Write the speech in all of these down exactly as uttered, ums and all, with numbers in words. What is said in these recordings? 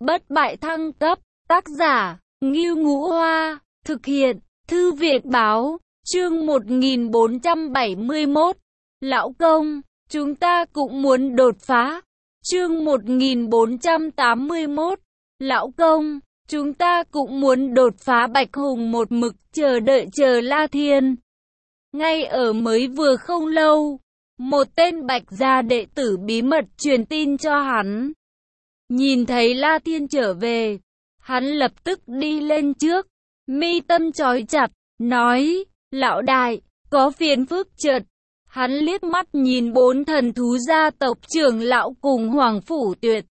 Bất bại thăng cấp, tác giả, Ngưu Ngũ Hoa, thực hiện, Thư viện báo, chương một nghìn bốn trăm bảy mươi mốt. Lão công, chúng ta cũng muốn đột phá. Chương một nghìn bốn trăm tám mươi mốt. Lão công, chúng ta cũng muốn đột phá. Bạch Hùng một mực chờ đợi chờ La Thiên. Ngay ở mới vừa không lâu, một tên Bạch gia đệ tử bí mật truyền tin cho hắn. Nhìn thấy La Thiên trở về, hắn lập tức đi lên trước, mi tâm chói chặt, nói, lão đại, có phiền phức. Chợt, hắn liếc mắt nhìn bốn thần thú gia tộc trưởng lão cùng Hoàng Phủ Tuyệt.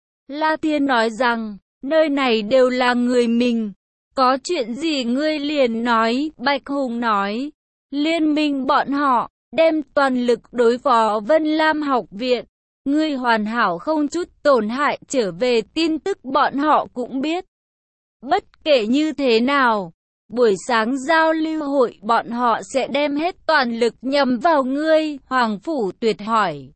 La Thiên nói rằng, nơi này đều là người mình, có chuyện gì ngươi liền nói. Bạch Hùng nói, liên minh bọn họ, đem toàn lực đối phó Vân Lam học viện. Ngươi hoàn hảo không chút tổn hại trở về, tin tức bọn họ cũng biết. Bất kể như thế nào, buổi sáng giao lưu hội bọn họ sẽ đem hết toàn lực nhằm vào ngươi. Hoàng Phủ Tuyệt hỏi,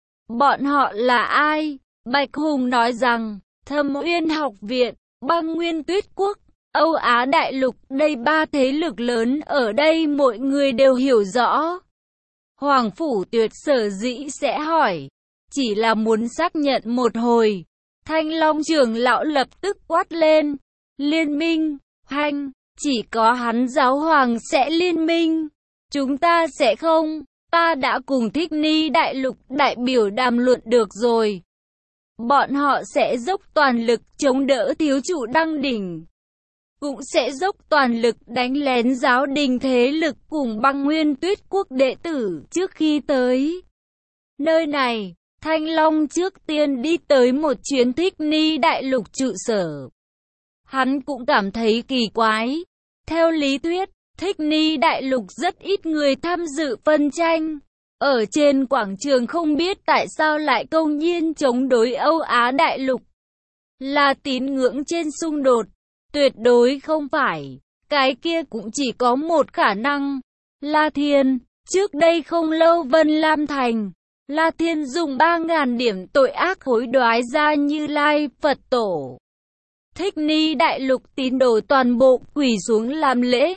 bọn họ là ai? Bạch Hùng nói rằng, Thâm Uyên học viện, Băng Nguyên Tuyết Quốc, Âu Á Đại Lục, đây ba thế lực lớn ở đây mọi người đều hiểu rõ. Hoàng Phủ Tuyệt sở dĩ sẽ hỏi, chỉ là muốn xác nhận một hồi. Thanh Long trưởng lão lập tức quát lên, liên minh, hanh, chỉ có hắn giáo hoàng sẽ liên minh, chúng ta sẽ không. Ta đã cùng Thích Ni Đại Lục đại biểu đàm luận được rồi. Bọn họ sẽ dốc toàn lực chống đỡ thiếu chủ Đăng Đỉnh, cũng sẽ dốc toàn lực đánh lén giáo đình thế lực cùng Băng Nguyên Tuyết Quốc đệ tử. Trước khi tới nơi này, Thanh Long trước tiên đi tới một chuyến Thích Ni Đại Lục trụ sở. Hắn cũng cảm thấy kỳ quái. Theo lý thuyết, Thích Ni Đại Lục rất ít người tham dự phân tranh. Ở trên quảng trường không biết tại sao lại công nhiên chống đối Âu Á Đại Lục. Là tín ngưỡng trên xung đột? Tuyệt đối không phải. Cái kia cũng chỉ có một khả năng. La Thiên, trước đây không lâu Vân Lam Thành, La Thiên dùng ba ngàn điểm tội ác hối đoái ra Như Lai Phật Tổ. Thích Ni Đại Lục tín đồ toàn bộ quỳ xuống làm lễ.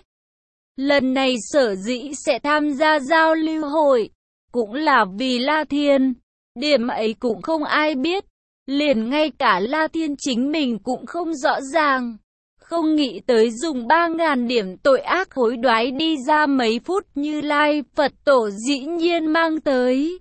Lần này sở dĩ sẽ tham gia giao lưu hội, cũng là vì La Thiên. Điểm ấy cũng không ai biết, liền ngay cả La Thiên chính mình cũng không rõ ràng. Không nghĩ tới dùng ba ngàn điểm tội ác hối đoái đi ra mấy phút, Như Lai Phật Tổ dĩ nhiên mang tới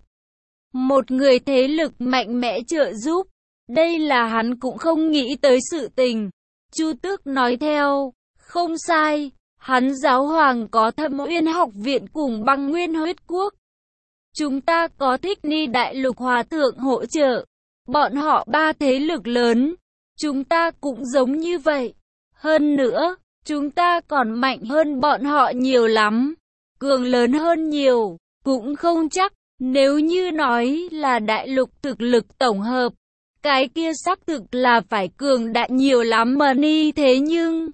một người thế lực mạnh mẽ trợ giúp. Đây là hắn cũng không nghĩ tới sự tình. Chu Tước nói theo, không sai, hắn giáo hoàng có Thâm Uyên học viện cùng Băng Nguyên Huyết Quốc. Chúng ta có Thích Ni Đại Lục hòa thượng hỗ trợ. Bọn họ ba thế lực lớn, chúng ta cũng giống như vậy. Hơn nữa, chúng ta còn mạnh hơn bọn họ nhiều lắm, cường lớn hơn nhiều, cũng không chắc. Nếu như nói là đại lục thực lực tổng hợp, cái kia xác thực là phải cường đại nhiều lắm mà ni. Thế nhưng,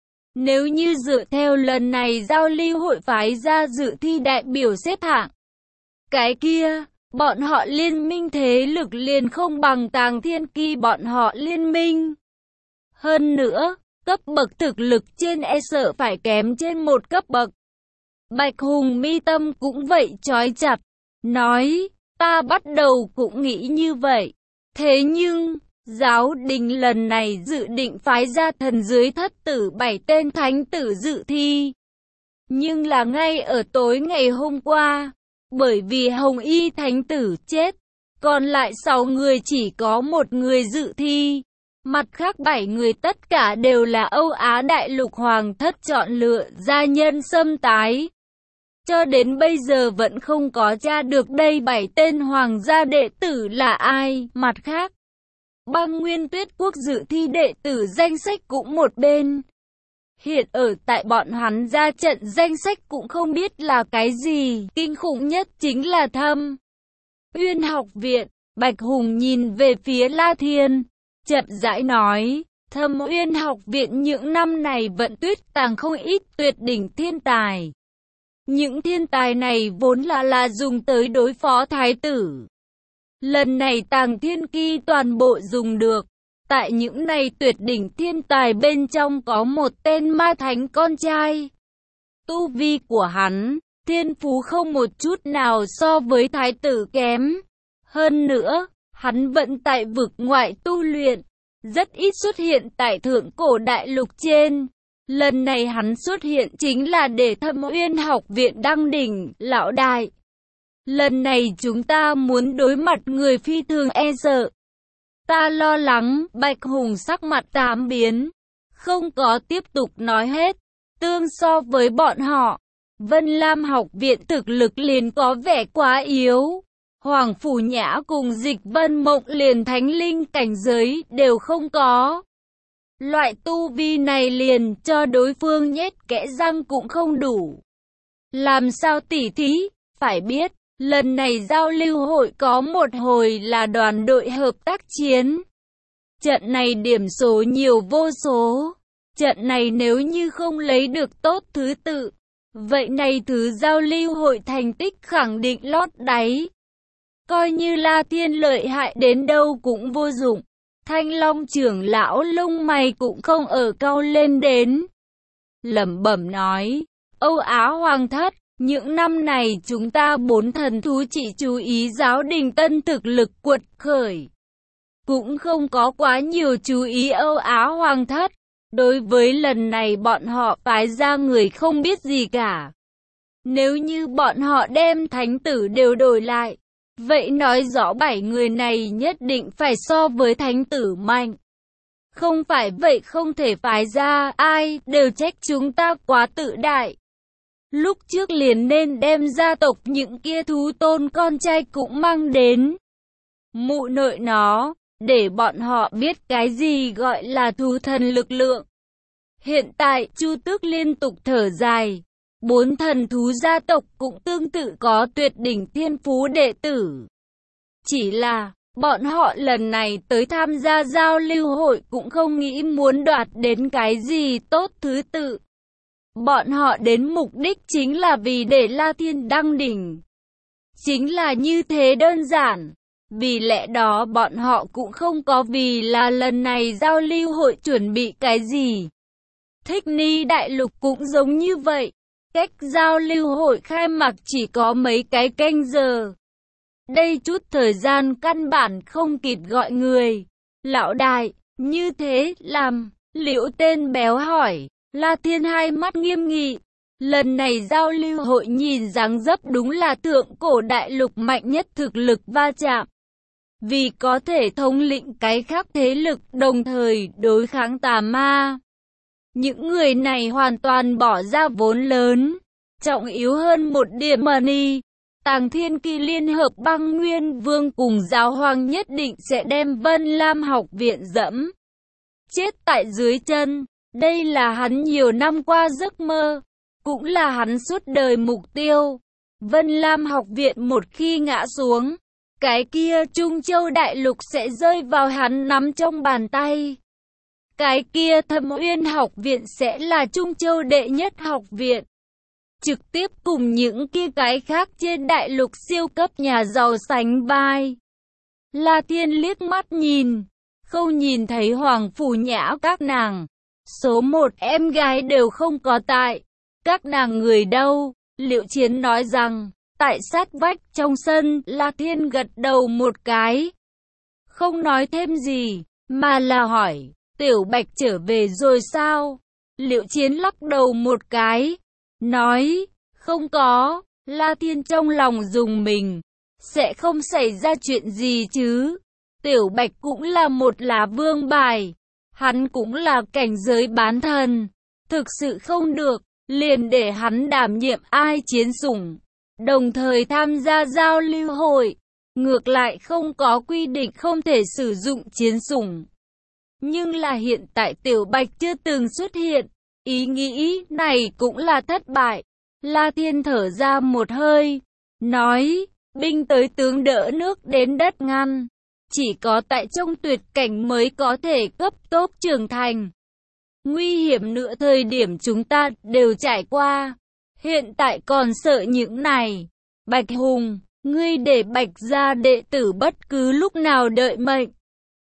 nếu như dựa theo lần này giao lưu hội phái ra dự thi đại biểu xếp hạng, cái kia, bọn họ liên minh thế lực liền không bằng Tàng Thiên Kỳ bọn họ liên minh. Hơn nữa, cấp bậc thực lực trên e sợ phải kém trên một cấp bậc. Bạch Hùng mi tâm cũng vậy chói chặt, nói, ta bắt đầu cũng nghĩ như vậy. Thế nhưng, giáo đình lần này dự định phái ra thần dưới thất tử bảy tên thánh tử dự thi. Nhưng là ngay ở tối ngày hôm qua, bởi vì Hồng Y thánh tử chết, còn lại sáu người chỉ có một người dự thi. Mặt khác bảy người tất cả đều là Âu Á Đại Lục hoàng thất chọn lựa gia nhân xâm tái. Cho đến bây giờ vẫn không có tra được đây bảy tên hoàng gia đệ tử là ai. Mặt khác, Băng Nguyên Tuyết Quốc dự thi đệ tử danh sách cũng một bên. Hiện ở tại bọn hắn ra trận danh sách cũng không biết là cái gì. Kinh khủng nhất chính là Thâm Uyên học viện. Bạch Hùng nhìn về phía La Thiên, chậm rãi nói, Thâm Uyên học viện những năm này vận tuyết tàng không ít tuyệt đỉnh thiên tài. Những thiên tài này vốn là là dùng tới đối phó thái tử. Lần này Tàng Thiên Kỳ toàn bộ dùng được. Tại những này tuyệt đỉnh thiên tài bên trong có một tên ma thánh con trai. Tu vi của hắn, thiên phú không một chút nào so với thái tử kém. Hơn nữa, hắn vẫn tại vực ngoại tu luyện, rất ít xuất hiện tại thượng cổ đại lục trên. Lần này hắn xuất hiện chính là để Thâm Uyên học viện đăng đỉnh, lão đại. Lần này chúng ta muốn đối mặt người phi thường e sợ. Ta lo lắng, Bạch Hùng sắc mặt tám biến, không có tiếp tục nói hết. Tương so với bọn họ, Vân Lam học viện thực lực liền có vẻ quá yếu. Hoàng Phủ Nhã cùng Dịch Vân Mộng liền thánh linh cảnh giới đều không có. Loại tu vi này liền cho đối phương nhét kẽ răng cũng không đủ. Làm sao tỉ thí? Phải biết, lần này giao lưu hội có một hồi là đoàn đội hợp tác chiến. Trận này điểm số nhiều vô số. Trận này nếu như không lấy được tốt thứ tự, vậy này thứ giao lưu hội thành tích khẳng định lót đáy. Coi như La Thiên lợi hại đến đâu cũng vô dụng. Thanh Long trưởng lão lông mày cũng không ở cau lên đến. Lẩm bẩm nói, Âu Á Hoàng thất, những năm này chúng ta bốn thần thú chỉ chú ý giáo đình tân thực lực quật khởi. Cũng không có quá nhiều chú ý Âu Á Hoàng thất. Đối với lần này bọn họ phái ra người không biết gì cả. Nếu như bọn họ đem thánh tử đều đổi lại, vậy nói rõ bảy người này nhất định phải so với thánh tử mạnh. Không phải vậy không thể phái ra, ai đều trách chúng ta quá tự đại. Lúc trước liền nên đem gia tộc những kia thú tôn con trai cũng mang đến. Mụ nội nó, để bọn họ biết cái gì gọi là thú thần lực lượng. Hiện tại, Chu Tước liên tục thở dài. Bốn thần thú gia tộc cũng tương tự có tuyệt đỉnh thiên phú đệ tử. Chỉ là, bọn họ lần này tới tham gia giao lưu hội cũng không nghĩ muốn đoạt đến cái gì tốt thứ tự. Bọn họ đến mục đích chính là vì để La Thiên đăng đỉnh. Chính là như thế đơn giản. Vì lẽ đó bọn họ cũng không có vì là lần này giao lưu hội chuẩn bị cái gì. Thích Ni Đại Lục cũng giống như vậy. Cách giao lưu hội khai mạc chỉ có mấy cái canh giờ. Đây chút thời gian căn bản không kịp gọi người. Lão đại, như thế làm, Liễu tên béo hỏi. La Thiên hai mắt nghiêm nghị. Lần này giao lưu hội nhìn dáng dấp đúng là thượng cổ đại lục mạnh nhất thực lực va chạm. Vì có thể thống lĩnh cái khác thế lực đồng thời đối kháng tà ma. Những người này hoàn toàn bỏ ra vốn lớn. Trọng yếu hơn một điểm money. Tàng Thiên Kỳ liên hợp Băng Nguyên Vương cùng Giáo Hoàng nhất định sẽ đem Vân Lam học viện dẫm chết tại dưới chân. Đây là hắn nhiều năm qua giấc mơ, cũng là hắn suốt đời mục tiêu. Vân Lam học viện một khi ngã xuống, cái kia Trung Châu Đại Lục sẽ rơi vào hắn nắm trong bàn tay. Cái kia Thâm Uyên học viện sẽ là Trung Châu đệ nhất học viện. Trực tiếp cùng những kia cái khác trên đại lục siêu cấp nhà giàu sánh vai. La Thiên liếc mắt nhìn, không nhìn thấy Hoàng Phủ Nhã các nàng. Số một em gái đều không có tại. Các nàng người đâu? Liễu Chiến nói rằng, tại sát vách trong sân. La Thiên gật đầu một cái. Không nói thêm gì, mà là hỏi, Tiểu Bạch trở về rồi sao? Liễu Chiến lắc đầu một cái, nói, không có. La Thiên trong lòng dùng mình, sẽ không xảy ra chuyện gì chứ. Tiểu Bạch cũng là một lá vương bài. Hắn cũng là cảnh giới bán thần. Thực sự không được, liền để hắn đảm nhiệm ai chiến sủng. Đồng thời tham gia giao lưu hội. Ngược lại không có quy định không thể sử dụng chiến sủng. Nhưng là hiện tại Tiểu Bạch chưa từng xuất hiện. Ý nghĩ này cũng là thất bại. La Thiên thở ra một hơi. Nói, binh tới tướng đỡ nước đến đất ngăn. Chỉ có tại trong tuyệt cảnh mới có thể cấp tốc trưởng thành. Nguy hiểm nữa thời điểm chúng ta đều trải qua. Hiện tại còn sợ những này. Bạch Hùng, ngươi để Bạch gia đệ tử bất cứ lúc nào đợi mệnh.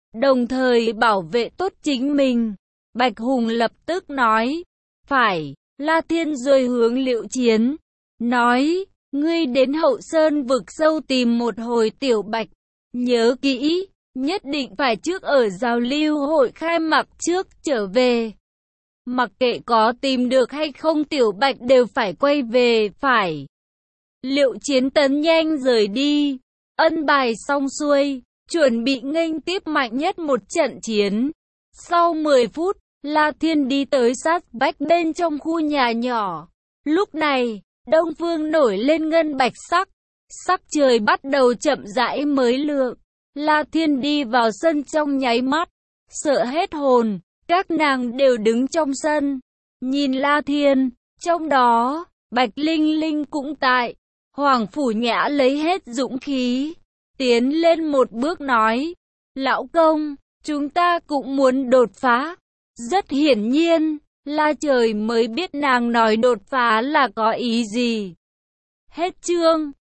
đồng thời bảo vệ tốt chính mình. Bạch Hùng lập tức nói, phải. La Thiên rồi hướng Liệu Chiến, nói, ngươi đến Hậu Sơn vực sâu tìm một hồi Tiểu Bạch, nhớ kỹ, nhất định phải trước ở giao lưu hội khai mạc trước trở về. Mặc kệ có tìm được hay không Tiểu Bạch đều phải quay về, phải. Liệu Chiến tấn nhanh rời đi, ân bài xong xuôi, chuẩn bị nghênh tiếp mạnh nhất một trận chiến. Sau mười phút, La Thiên đi tới sát vách bên trong khu nhà nhỏ. Lúc này, đông phương nổi lên ngân bạch sắc, sắc trời bắt đầu chậm rãi mới lượng. La Thiên đi vào sân trong nháy mắt, sợ hết hồn, các nàng đều đứng trong sân, nhìn La Thiên, trong đó, Bạch Linh Linh cũng tại. Hoàng Phủ Nhã lấy hết dũng khí, tiến lên một bước nói, lão công, chúng ta cũng muốn đột phá. Rất hiển nhiên, La Trời mới biết nàng nói đột phá là có ý gì. Hết chương.